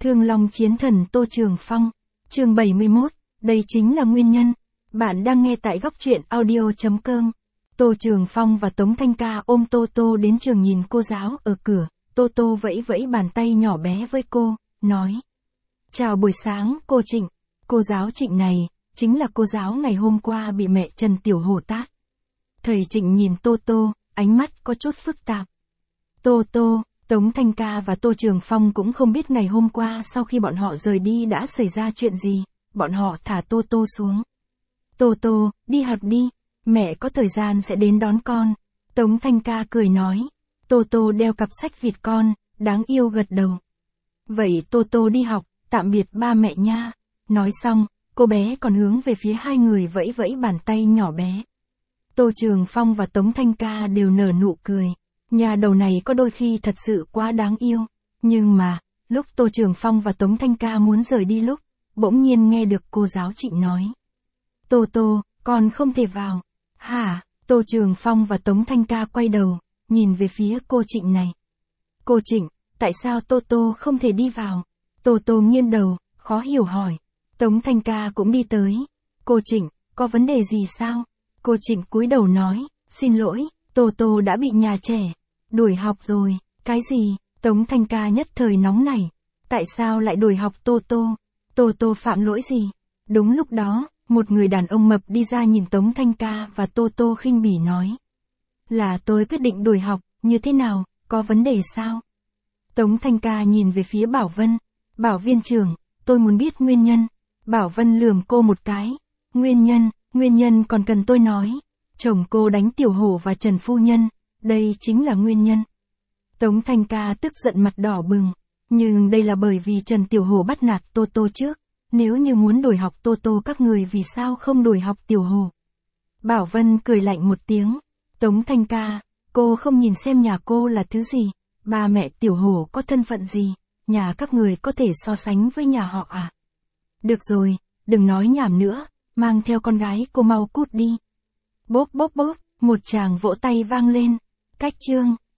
Thương Long Chiến Thần Tô Trường Phong, chương 71, đây chính là nguyên nhân. Bạn đang nghe tại góc truyện audio.com. Tô Trường Phong và Tống Thanh Ca ôm Tô Tô đến trường nhìn cô giáo ở cửa, Tô Tô vẫy vẫy bàn tay nhỏ bé với cô, nói. Chào buổi sáng, cô Trịnh. Cô giáo Trịnh này, chính là cô giáo ngày hôm qua bị mẹ Trần Tiểu Hổ tát. Thầy Trịnh nhìn Tô Tô, ánh mắt có chút phức tạp. Tô Tô, Tống Thanh Ca và Tô Trường Phong cũng không biết ngày hôm qua sau khi bọn họ rời đi đã xảy ra chuyện gì, bọn họ thả Tô Tô xuống. Tô Tô, đi học đi, mẹ có thời gian sẽ đến đón con. Tống Thanh Ca cười nói. Tô Tô đeo cặp sách Việt con, đáng yêu gật đầu. Vậy Tô Tô đi học, tạm biệt ba mẹ nha. Nói xong, cô bé còn hướng về phía hai người vẫy vẫy bàn tay nhỏ bé. Tô Trường Phong và Tống Thanh Ca đều nở nụ cười. Nhà đầu này có đôi khi thật sự quá đáng yêu. Nhưng mà, lúc Tô Trường Phong và Tống Thanh Ca muốn rời đi lúc, bỗng nhiên nghe được cô giáo Trịnh nói. Tô Tô, con không thể vào. Hả? Tô Trường Phong và Tống Thanh Ca quay đầu, nhìn về phía cô Trịnh này. Cô Trịnh, tại sao Tô Tô không thể đi vào? Tô Tô nghiêng đầu, khó hiểu hỏi. Tống Thanh Ca cũng đi tới. Cô Trịnh, có vấn đề gì sao? Cô Trịnh cúi đầu nói, xin lỗi, Tô Tô đã bị nhà trẻ đuổi học rồi. Cái gì? Tống Thanh Ca nhất thời nóng nảy. Tại sao lại đuổi học Tô Tô? Tô Tô phạm lỗi gì? Đúng lúc đó, một người đàn ông mập đi ra nhìn Tống Thanh Ca và Tô Tô khinh bỉ nói. Là tôi quyết định đuổi học, như thế nào, có vấn đề sao? Tống Thanh Ca nhìn về phía Bảo Vân. Bảo viên trưởng, tôi muốn biết nguyên nhân. Bảo Vân lườm cô một cái. Nguyên nhân còn cần tôi nói. Chồng cô đánh Tiểu Hổ và Trần Phu Nhân, đây chính là nguyên nhân. Tống Thanh Ca tức giận mặt đỏ bừng. Nhưng đây là bởi vì Trần Tiểu Hổ bắt nạt Tô Tô trước. Nếu như muốn đuổi học Tô Tô các người vì sao không đuổi học Tiểu Hổ? Bảo Vân cười lạnh một tiếng. Tống Thanh Ca, cô không nhìn xem nhà cô là thứ gì? Ba mẹ Tiểu Hổ có thân phận gì? Nhà các người có thể so sánh với nhà họ à? Được rồi, đừng nói nhảm nữa, mang theo con gái cô mau cút đi. Bốp bốp bốp, một tràng vỗ tay vang lên. Cách chương.